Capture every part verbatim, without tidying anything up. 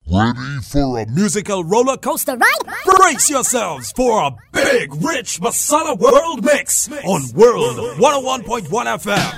Ready for a musical roller coaster ride? Brace yourselves for a big, rich Masala World Mix on World one oh one point one F M.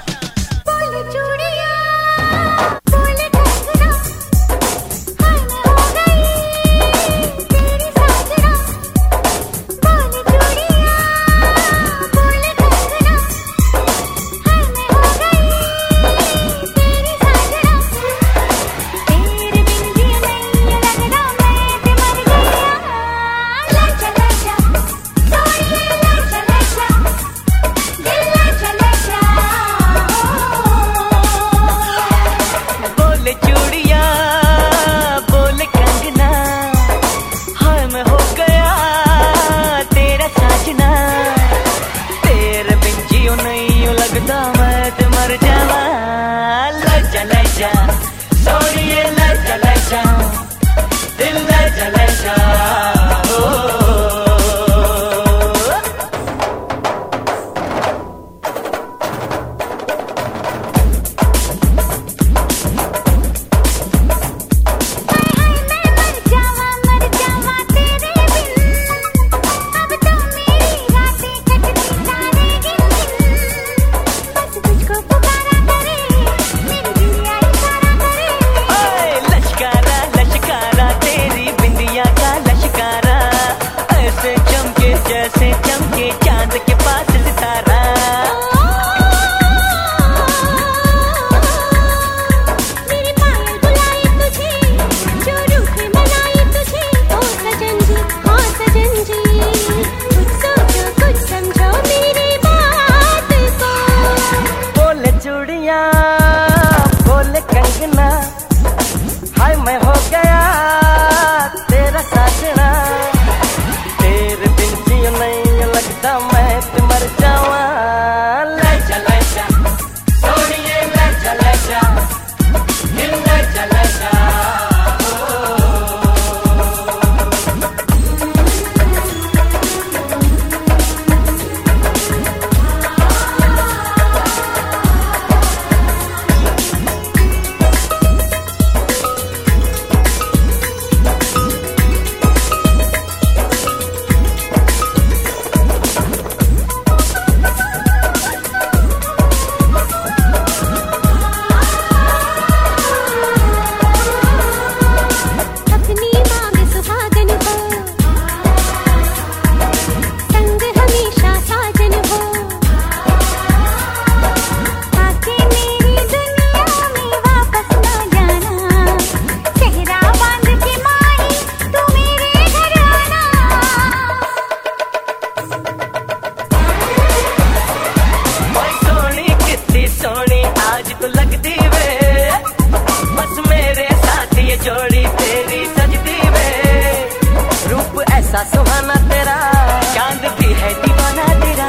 सुहाना तेरा चांद भी है दीवाना तेरा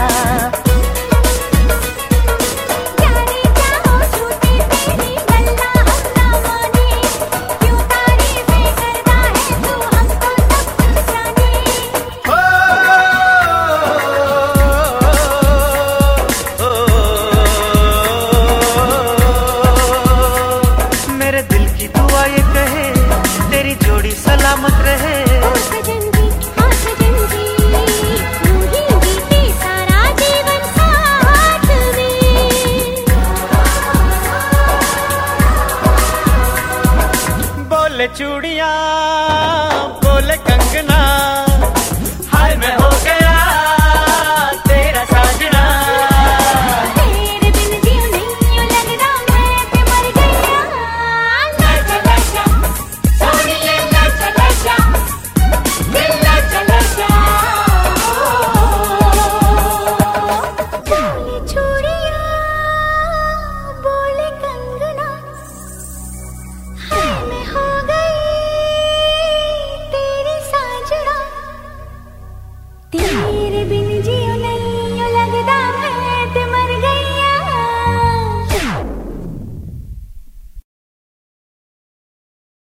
जाने जाओ छूटे तेरी गल्ला हम ना माने क्यों तारीफें करता है तू हमको सब कुछ जाने मेरे दिल की दुआ ये कहे तेरी जोड़ी सलामत रहे बोले चूड़ियां बोले कंगना।